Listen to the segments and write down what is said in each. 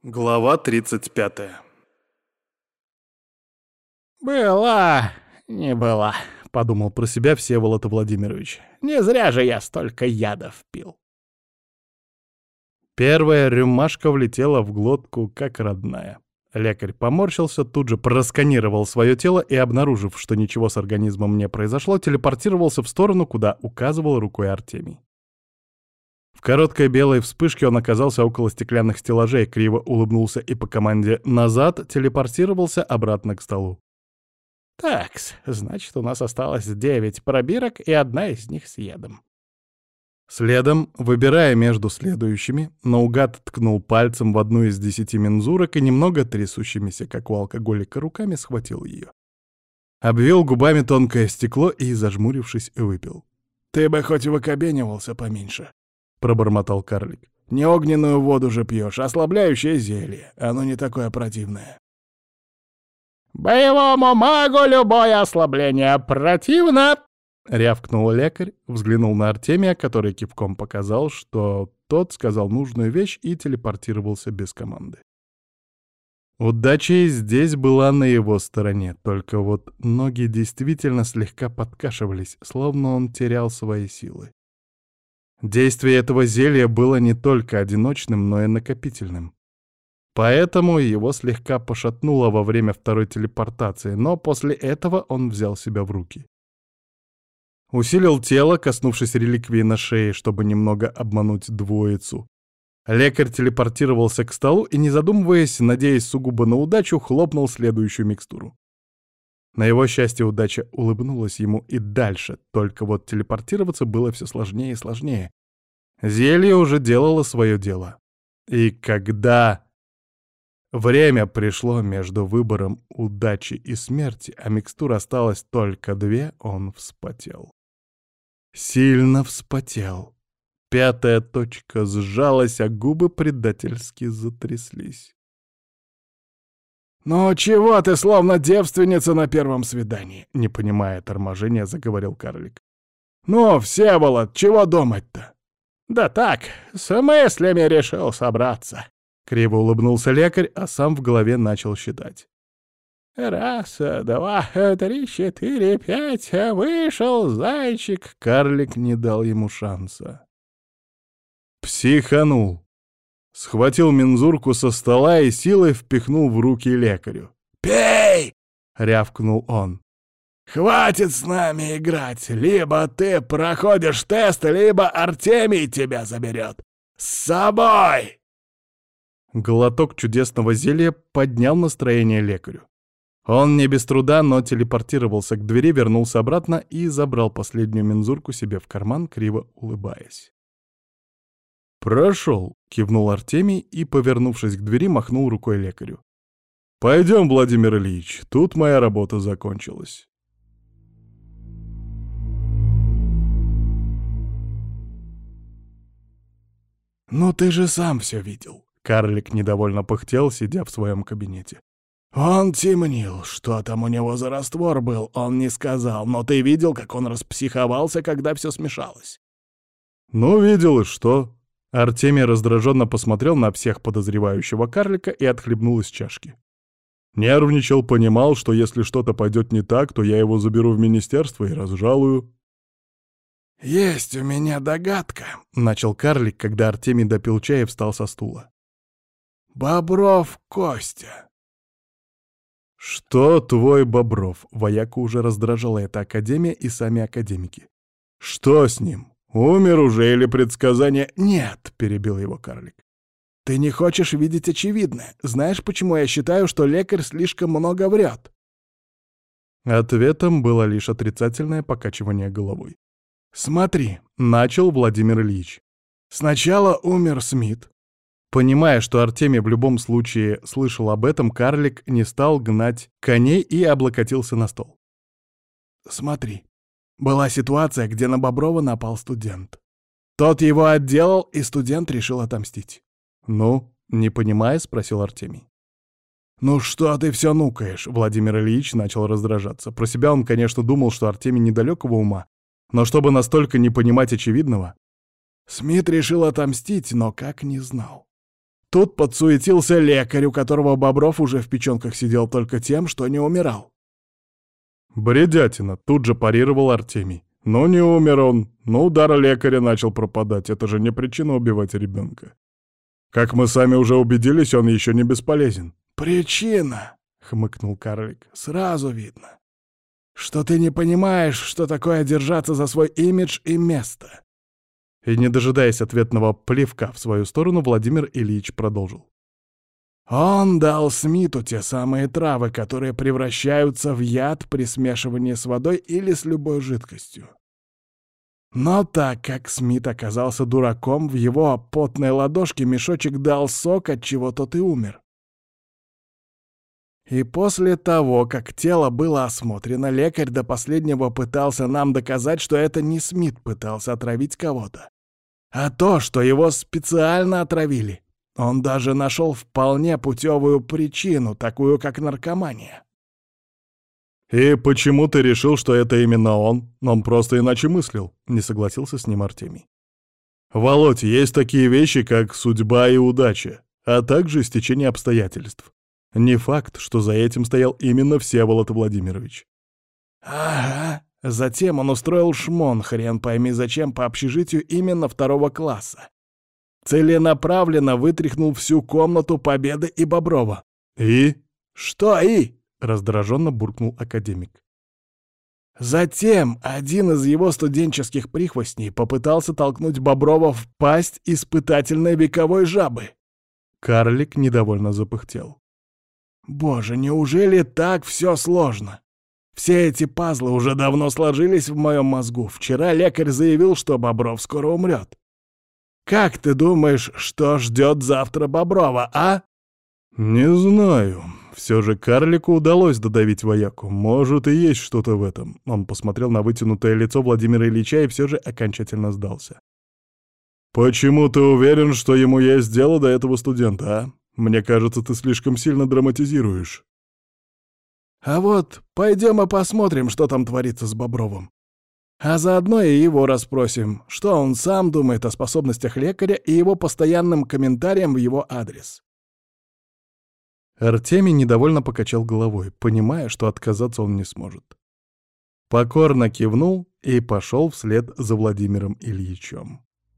Глава 35. «Была, не была», — подумал про себя Всеволод Владимирович. «Не зря же я столько ядов пил». Первая рюмашка влетела в глотку, как родная. Лекарь поморщился, тут же просканировал свое тело и, обнаружив, что ничего с организмом не произошло, телепортировался в сторону, куда указывал рукой Артемий. В короткой белой вспышке он оказался около стеклянных стеллажей, криво улыбнулся и по команде «назад» телепортировался обратно к столу. «Такс, значит, у нас осталось 9 пробирок, и одна из них с ядом». Следом, выбирая между следующими, наугад ткнул пальцем в одну из 10 мензурок и немного трясущимися, как у алкоголика, руками схватил ее. Обвел губами тонкое стекло и, зажмурившись, выпил. «Ты бы хоть выкобенивался поменьше», — пробормотал карлик. «Не огненную воду же пьешь, а ослабляющее зелье. Оно не такое противное». «Боевому магу любое ослабление противно!» — рявкнул лекарь, взглянул на Артемия, который кивком показал, что тот сказал нужную вещь и телепортировался без команды. Удача и здесь была на его стороне, только вот ноги действительно слегка подкашивались, словно он терял свои силы. Действие этого зелья было не только одиночным, но и накопительным. Поэтому его слегка пошатнуло во время второй телепортации, но после этого он взял себя в руки. Усилил тело, коснувшись реликвии на шее, чтобы немного обмануть двоицу. Лекарь телепортировался к столу и, не задумываясь, надеясь сугубо на удачу, хлопнул следующую микстуру. На его счастье удача улыбнулась ему и дальше, только вот телепортироваться было все сложнее и сложнее. Зелье уже делало свое дело. И когда время пришло между выбором удачи и смерти, а микстур осталось только 2, он вспотел. Сильно вспотел. 5-я точка сжалась, а губы предательски затряслись. «Ну чего ты, словно девственница на первом свидании?» — не понимая торможения, заговорил карлик. «Ну, Всеволод, чего думать-то?» «Да так, с мыслями решил собраться», — криво улыбнулся лекарь, а сам в голове начал считать. 1, 2, 3, 4, 5, вышел зайчик. Карлик не дал ему шанса. Психанул. Схватил мензурку со стола и силой впихнул в руки лекарю. «Пей!» — рявкнул он. «Хватит с нами играть! Либо ты проходишь тест, либо Артемий тебя заберет! С собой!» Глоток чудесного зелья поднял настроение лекарю. Он не без труда, но телепортировался к двери, вернулся обратно и забрал последнюю мензурку себе в карман, криво улыбаясь. «Прошел», — кивнул Артемий и, повернувшись к двери, махнул рукой лекарю. «Пойдем, Владимир Ильич, тут моя работа закончилась». «Ну ты же сам все видел», — карлик недовольно пыхтел, сидя в своем кабинете. «Он темнил. Что там у него за раствор был, он не сказал, но ты видел, как он распсиховался, когда все смешалось?» «Ну, видел, и что?» Артемий раздраженно посмотрел на всех подозревающего карлика и отхлебнул из чашки. Нервничал, понимал, что если что-то пойдет не так, то я его заберу в министерство и разжалую. «Есть у меня догадка», — начал карлик, когда Артемий допил чая и встал со стула. «Бобров Костя». «Что твой Бобров?» Вояку уже раздражала эта академия и сами академики. «Что с ним? Умер уже или предсказание?» «Нет», — перебил его карлик. «Ты не хочешь видеть очевидное. Знаешь, почему я считаю, что лекарь слишком много врет?» Ответом было лишь отрицательное покачивание головой. «Смотри», — начал Владимир Ильич. «Сначала умер Смит». Понимая, что Артемий в любом случае слышал об этом, карлик не стал гнать коней и облокотился на стол. «Смотри, была ситуация, где на Боброва напал студент. Тот его отделал, и студент решил отомстить». «Ну?» — не понимая, спросил Артемий. «Ну что ты все нукаешь?» — Владимир Ильич начал раздражаться. Про себя он, конечно, думал, что Артемий недалекого ума, но чтобы настолько не понимать очевидного... Смит решил отомстить, но как не знал. Тут подсуетился лекарь, у которого Бобров уже в печёнках сидел только тем, что не умирал. Бредятина, тут же парировал Артемий. Ну не умер он, но удар лекаря начал пропадать, это же не причина убивать ребенка. Как мы сами уже убедились, он еще не бесполезен. «Причина!» — хмыкнул карлик. «Сразу видно, что ты не понимаешь, что такое держаться за свой имидж и место». И, не дожидаясь ответного плевка в свою сторону, Владимир Ильич продолжил. Он дал Смиту те самые травы, которые превращаются в яд при смешивании с водой или с любой жидкостью. Но так как Смит оказался дураком, в его потной ладошке мешочек дал сок, от чего тот и умер. И после того, как тело было осмотрено, лекарь до последнего пытался нам доказать, что это не Смит пытался отравить кого-то, а то, что его специально отравили. Он даже нашел вполне путевую причину, такую как наркомания. «И почему ты решил, что это именно он? Он просто иначе мыслил», — не согласился с ним Артемий. «Володь, есть такие вещи, как судьба и удача, а также стечение обстоятельств. Не факт, что за этим стоял именно Всеволод Владимирович». Ага. Затем он устроил шмон, хрен пойми зачем, по общежитию именно 2 класса. Целенаправленно вытряхнул всю комнату Победы и Боброва. «И?» «Что «и»?» — раздраженно буркнул академик. Затем один из его студенческих прихвостней попытался толкнуть Боброва в пасть испытательной вековой жабы. Карлик недовольно запыхтел. Боже, неужели так все сложно? Все эти пазлы уже давно сложились в моем мозгу. Вчера лекарь заявил, что Бобров скоро умрет. Как ты думаешь, что ждет завтра Боброва, а? «Не знаю. Все же карлику удалось додавить вояку. Может, и есть что-то в этом». Он посмотрел на вытянутое лицо Владимира Ильича и все же окончательно сдался. «Почему ты уверен, что ему есть дело до этого студента, а? Мне кажется, ты слишком сильно драматизируешь». А вот пойдем и посмотрим, что там творится с Бобровым. А заодно и его расспросим, что он сам думает о способностях лекаря и его постоянным комментариям в его адрес. Артемий недовольно покачал головой, понимая, что отказаться он не сможет. Покорно кивнул и пошел вслед за Владимиром Ильичем.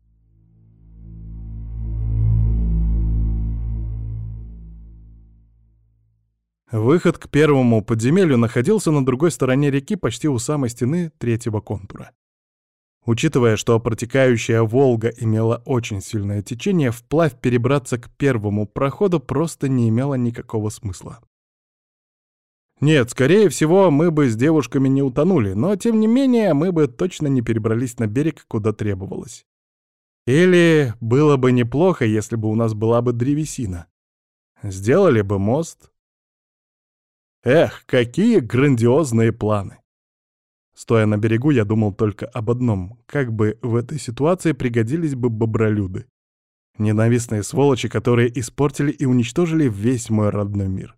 Выход к первому подземелью находился на другой стороне реки, почти у самой стены 3-го контура. Учитывая, что протекающая Волга имела очень сильное течение, вплавь перебраться к первому проходу просто не имело никакого смысла. Нет, скорее всего, мы бы с девушками не утонули, но тем не менее мы бы точно не перебрались на берег, куда требовалось. Или было бы неплохо, если бы у нас была бы древесина. Сделали бы мост. Эх, какие грандиозные планы! Стоя на берегу, я думал только об одном: как бы в этой ситуации пригодились бы бобролюды. Ненавистные сволочи, которые испортили и уничтожили весь мой родной мир.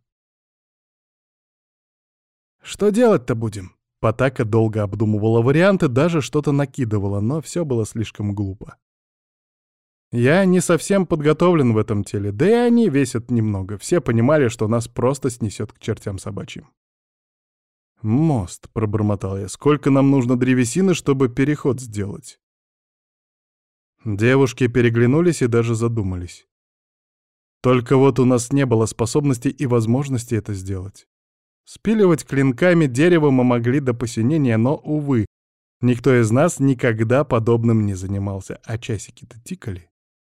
Что делать-то будем? Потака долго обдумывала варианты, даже что-то накидывала, но все было слишком глупо. Я не совсем подготовлен в этом теле, да и они весят немного. Все понимали, что нас просто снесет к чертям собачьим. «Мост», — пробормотал я, — «сколько нам нужно древесины, чтобы переход сделать?» Девушки переглянулись и даже задумались. Только вот у нас не было способности и возможности это сделать. Спиливать клинками дерево мы могли до посинения, но, увы, никто из нас никогда подобным не занимался, а часики-то тикали.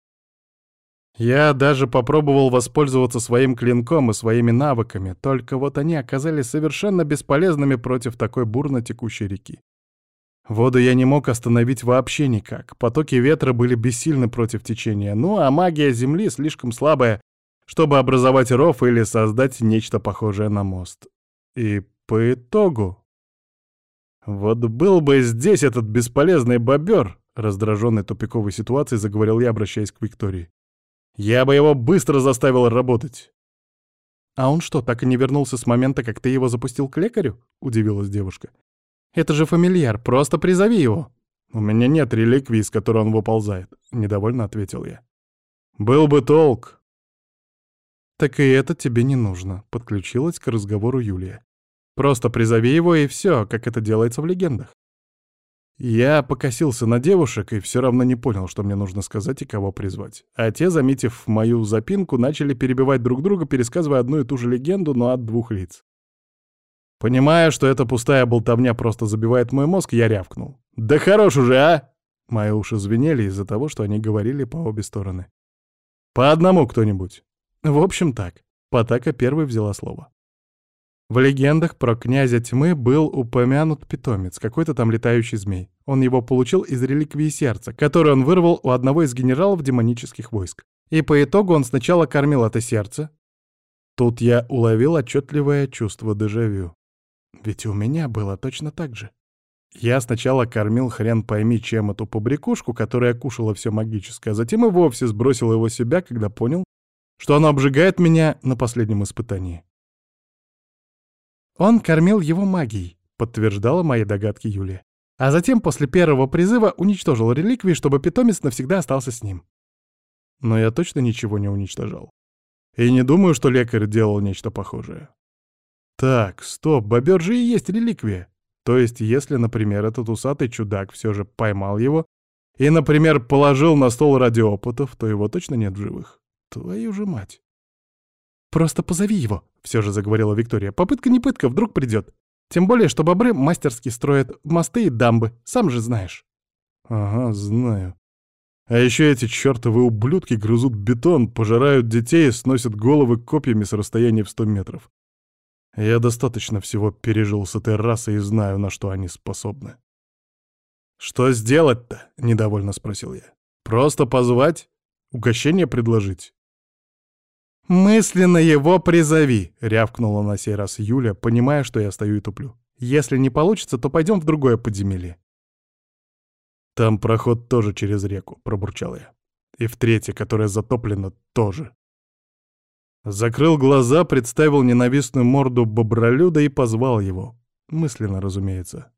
Я даже попробовал воспользоваться своим клинком и своими навыками, только вот они оказались совершенно бесполезными против такой бурно текущей реки. Воду я не мог остановить вообще никак, потоки ветра были бессильны против течения, ну а магия земли слишком слабая, чтобы образовать ров или создать нечто похожее на мост. И по итогу... Вот был бы здесь этот бесполезный бобер, раздраженный тупиковой ситуацией, заговорил я, обращаясь к Виктории. Я бы его быстро заставил работать. «А он что, так и не вернулся с момента, как ты его запустил к лекарю?» — удивилась девушка. «Это же фамильяр, просто призови его». «У меня нет реликвии, с которой он выползает», — недовольно ответил я. «Был бы толк. «Так и это тебе не нужно», — подключилась к разговору Юлия. «Просто призови его, и все, как это делается в легендах». Я покосился на девушек и все равно не понял, что мне нужно сказать и кого призвать. А те, заметив мою запинку, начали перебивать друг друга, пересказывая одну и ту же легенду, но от двух лиц. Понимая, что эта пустая болтовня просто забивает мой мозг, я рявкнул. «Да хорош уже, а!» Мои уши звенели из-за того, что они говорили по обе стороны. «По одному кто-нибудь». В общем так, Потака первой взяла слово. В легендах про князя тьмы был упомянут питомец, какой-то там летающий змей. Он его получил из реликвии сердца, который он вырвал у одного из генералов демонических войск. И по итогу он сначала кормил это сердце. Тут я уловил отчетливое чувство дежавю. Ведь у меня было точно так же. Я сначала кормил хрен пойми чем эту побрякушку, которая кушала все магическое, а затем и вовсе сбросил его с себя, когда понял, что оно обжигает меня на последнем испытании. «Он кормил его магией», — подтверждала мои догадки Юлия. А затем после первого призыва уничтожил реликвии, чтобы питомец навсегда остался с ним. Но я точно ничего не уничтожал. И не думаю, что лекарь делал нечто похожее. Так, стоп, бобер же и есть реликвия. То есть, если, например, этот усатый чудак все же поймал его и, например, положил на стол ради опытов, то его точно нет в живых. Твою же мать. «Просто позови его», — все же заговорила Виктория. «Попытка не пытка, вдруг придет. Тем более, что бобры мастерски строят мосты и дамбы, сам же знаешь». «Ага, знаю. А еще эти чертовы ублюдки грызут бетон, пожирают детей и сносят головы копьями с расстояния в 100 метров. Я достаточно всего пережил с этой расой и знаю, на что они способны». «Что сделать-то?» — недовольно спросил я. «Просто позвать? Угощение предложить?» «Мысленно его призови», — рявкнула на сей раз Юля, понимая, что я стою и туплю. «Если не получится, то пойдем в другое подземелье». «Там проход тоже через реку», — пробурчал я. «И в третье, которое затоплено, тоже». Закрыл глаза, представил ненавистную морду бобролюда и позвал его. Мысленно, разумеется.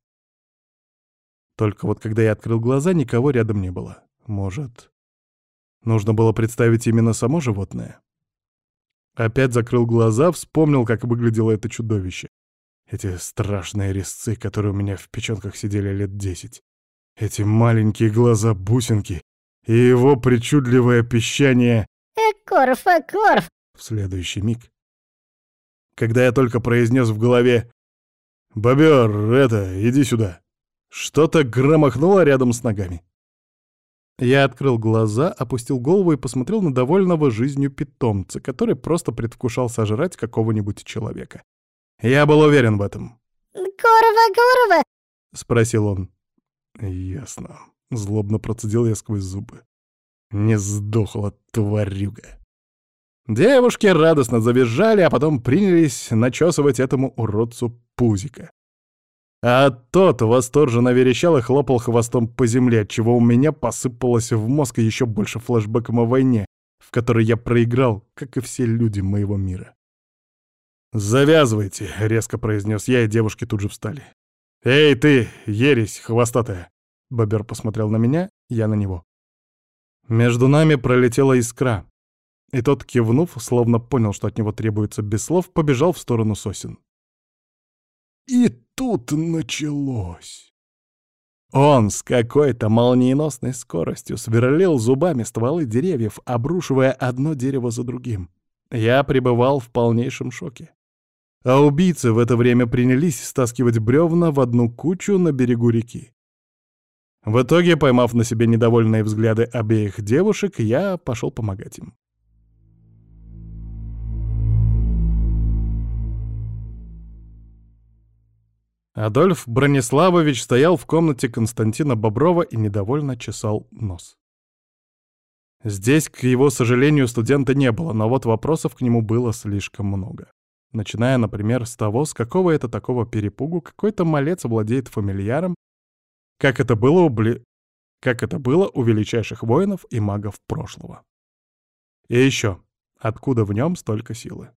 Только вот когда я открыл глаза, никого рядом не было. Может, нужно было представить именно само животное? Опять закрыл глаза, вспомнил, как выглядело это чудовище. Эти страшные резцы, которые у меня в печенках сидели лет 10. Эти маленькие глаза-бусинки и его причудливое пищание Экорф, Экорф! в следующий миг. Когда я только произнес в голове «Бобер, иди сюда», что-то громыхнуло рядом с ногами. Я открыл глаза, опустил голову и посмотрел на довольного жизнью питомца, который просто предвкушал сожрать какого-нибудь человека. Я был уверен в этом. Курва! — спросил он. «Ясно». Злобно процедил я сквозь зубы. Не сдохла, тварюга. Девушки радостно завизжали, а потом принялись начесывать этому уродцу пузико. А тот восторженно верещал и хлопал хвостом по земле, отчего у меня посыпалось в мозг еще больше флешбеком о войне, в которой я проиграл, как и все люди моего мира. «Завязывайте», — резко произнес я, и девушки тут же встали. «Эй, ты, ересь хвостатая!» Бобер посмотрел на меня, я на него. Между нами пролетела искра, и тот, кивнув, словно понял, что от него требуется без слов, побежал в сторону сосен. И тут началось. Он с какой-то молниеносной скоростью сверлил зубами стволы деревьев, обрушивая одно дерево за другим. Я пребывал в полнейшем шоке. А убийцы в это время принялись стаскивать бревна в одну кучу на берегу реки. В итоге, поймав на себе недовольные взгляды обеих девушек, я пошел помогать им. Адольф Брониславович стоял в комнате Константина Боброва и недовольно чесал нос. Здесь, к его сожалению, студента не было, но вот вопросов к нему было слишком много. Начиная, например, с того, с какого это такого перепугу какой-то малец владеет фамильяром, как это было у величайших воинов и магов прошлого. И еще, откуда в нем столько силы?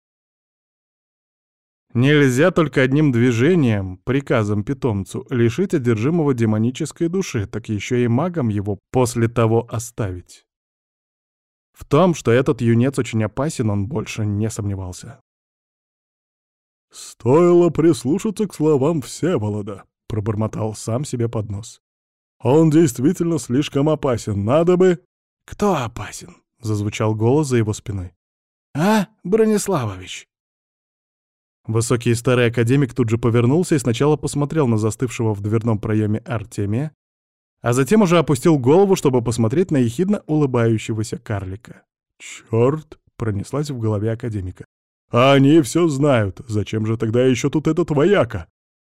Нельзя только одним движением, приказом питомцу, лишить одержимого демонической души, так еще и магом его после того оставить. В том, что этот юнец очень опасен, он больше не сомневался. «Стоило прислушаться к словам Всеволода», — пробормотал сам себе под нос. «Он действительно слишком опасен, надо бы...» «Кто опасен?» — зазвучал голос за его спиной. «А, Брониславович?» Высокий и старый академик тут же повернулся и сначала посмотрел на застывшего в дверном проеме Артемия, а затем уже опустил голову, чтобы посмотреть на ехидно улыбающегося карлика. «Чёрт!» — пронеслась в голове академика. «Они все знают. Зачем же тогда еще тут этот вояка?»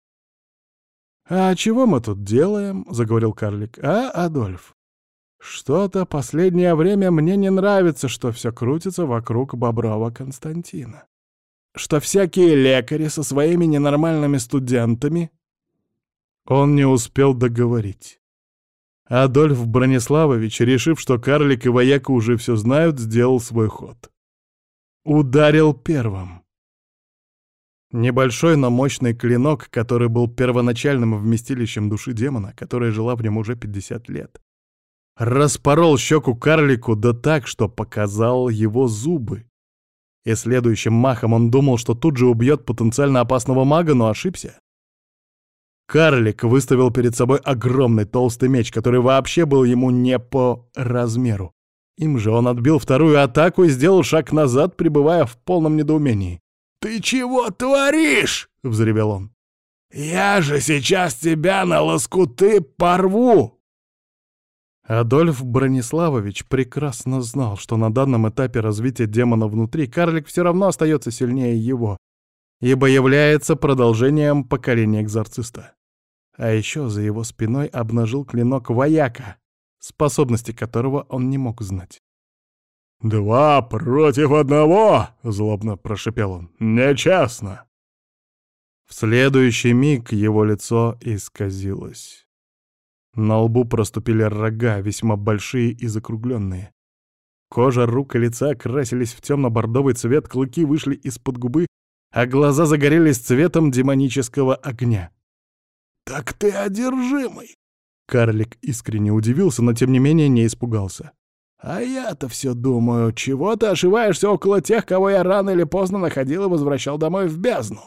«А чего мы тут делаем?» — заговорил карлик. «А, Адольф? Что-то последнее время мне не нравится, что все крутится вокруг Боброва Константина. Что всякие лекари со своими ненормальными студентами...» Он не успел договорить. Адольф Брониславович, решив, что карлик и вояка уже все знают, сделал свой ход. Ударил первым. Небольшой, но мощный клинок, который был первоначальным вместилищем души демона, которая жила в нем уже 50 лет, распорол щеку карлику да так, что показал его зубы. И следующим махом он думал, что тут же убьет потенциально опасного мага, но ошибся. Карлик выставил перед собой огромный толстый меч, который вообще был ему не по размеру. Им же он отбил вторую атаку и сделал шаг назад, пребывая в полном недоумении. «Ты чего творишь?» — взревел он. «Я же сейчас тебя на лоскуты порву!» Адольф Брониславович прекрасно знал, что на данном этапе развития демона внутри карлик все равно остается сильнее его, ибо является продолжением поколения экзорциста. А еще за его спиной обнажил клинок вояка, способности которого он не мог знать. «2 против 1!» — злобно прошипел он. «Нечестно!» В следующий миг его лицо исказилось. На лбу проступили рога, весьма большие и закругленные. Кожа рук и лица красились в темно-бордовый цвет, клыки вышли из-под губы, а глаза загорелись цветом демонического огня. «Так ты одержимый!» Карлик искренне удивился, но тем не менее не испугался. «А я-то все думаю, чего ты ошиваешься около тех, кого я рано или поздно находил и возвращал домой в бездну?»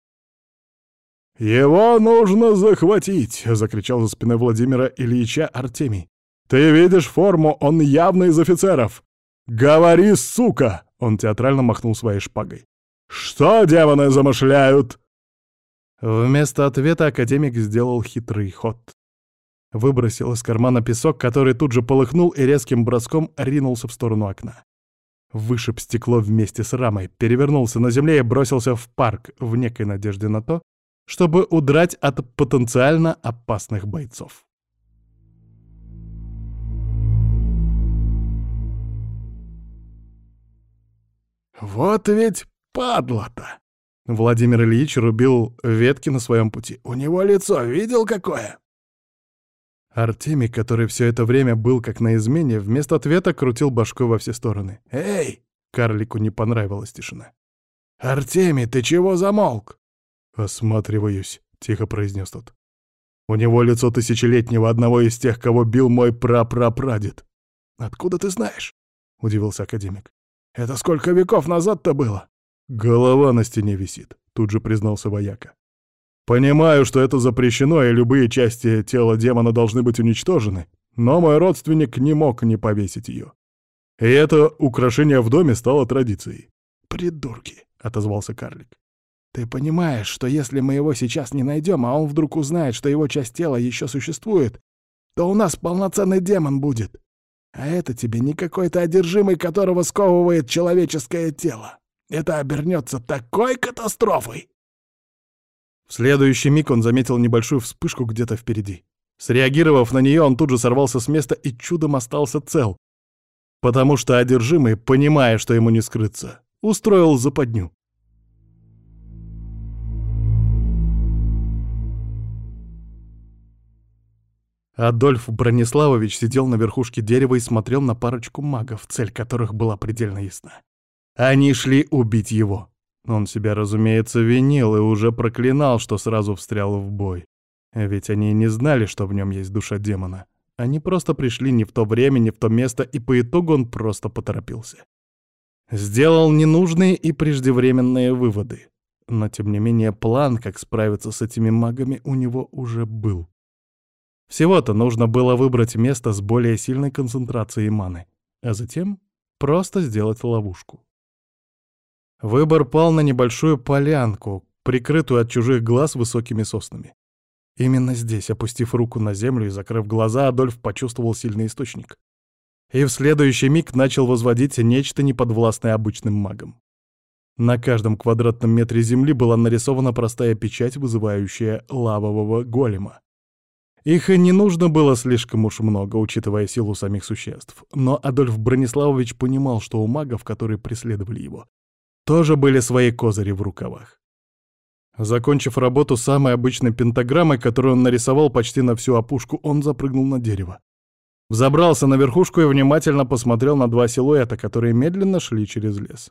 «Его нужно захватить!» — закричал за спиной Владимира Ильича Артемий. «Ты видишь форму, он явно из офицеров! Говори, сука!» — он театрально махнул своей шпагой. «Что демоны замышляют?» Вместо ответа академик сделал хитрый ход. Выбросил из кармана песок, который тут же полыхнул и резким броском ринулся в сторону окна. Вышиб стекло вместе с рамой, перевернулся на земле и бросился в парк в некой надежде на то, чтобы удрать от потенциально опасных бойцов. «Вот ведь падла-то!» Владимир Ильич рубил ветки на своем пути. «У него лицо видел какое?» Артемий, который все это время был как на измене, вместо ответа крутил башкой во все стороны. «Эй!» — карлику не понравилась тишина. «Артемий, ты чего замолк?» «Осматриваюсь», — тихо произнес тот. «У него лицо тысячелетнего, одного из тех, кого бил мой прапрапрадед». «Откуда ты знаешь?» — удивился академик. «Это сколько веков назад-то было?» «Голова на стене висит», — тут же признался вояка. «Понимаю, что это запрещено, и любые части тела демона должны быть уничтожены, но мой родственник не мог не повесить ее. И это украшение в доме стало традицией». «Придурки», — отозвался карлик. «Ты понимаешь, что если мы его сейчас не найдем, а он вдруг узнает, что его часть тела еще существует, то у нас полноценный демон будет. А это тебе не какой-то одержимый, которого сковывает человеческое тело. Это обернется такой катастрофой!» В следующий миг он заметил небольшую вспышку где-то впереди. Среагировав на нее, он тут же сорвался с места и чудом остался цел, потому что одержимый, понимая, что ему не скрыться, устроил западню. Адольф Брониславович сидел на верхушке дерева и смотрел на парочку магов, цель которых была предельно ясна. Они шли убить его. Он себя, разумеется, винил и уже проклинал, что сразу встрял в бой. Ведь они не знали, что в нем есть душа демона. Они просто пришли не в то время, не в то место, и по итогу он просто поторопился. Сделал ненужные и преждевременные выводы. Но, тем не менее, план, как справиться с этими магами, у него уже был. Всего-то нужно было выбрать место с более сильной концентрацией маны, а затем просто сделать ловушку. Выбор пал на небольшую полянку, прикрытую от чужих глаз высокими соснами. Именно здесь, опустив руку на землю и закрыв глаза, Адольф почувствовал сильный источник. И в следующий миг начал возводить нечто неподвластное обычным магам. На каждом квадратном метре земли была нарисована простая печать, вызывающая лавового голема. Их и не нужно было слишком уж много, учитывая силу самих существ. Но Адольф Брониславович понимал, что у магов, которые преследовали его, тоже были свои козыри в рукавах. Закончив работу самой обычной пентаграммой, которую он нарисовал почти на всю опушку, он запрыгнул на дерево. Взобрался на верхушку и внимательно посмотрел на два силуэта, которые медленно шли через лес.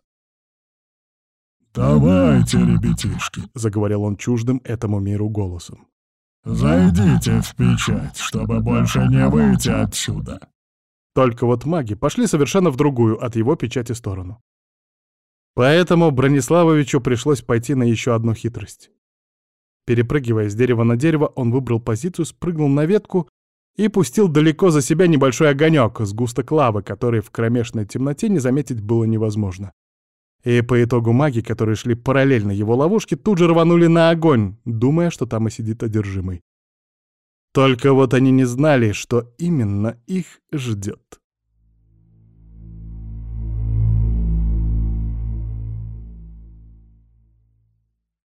«Давайте, ребятишки», — заговорил он чуждым этому миру голосом. «Зайдите в печать, чтобы больше не выйти отсюда». Только вот маги пошли совершенно в другую от его печати сторону. Поэтому Брониславовичу пришлось пойти на еще одну хитрость. Перепрыгивая с дерева на дерево, он выбрал позицию, спрыгнул на ветку и пустил далеко за себя небольшой огонек, сгусток лавы, который в кромешной темноте не заметить было невозможно. И по итогу маги, которые шли параллельно его ловушке, тут же рванули на огонь, думая, что там и сидит одержимый. Только вот они не знали, что именно их ждет.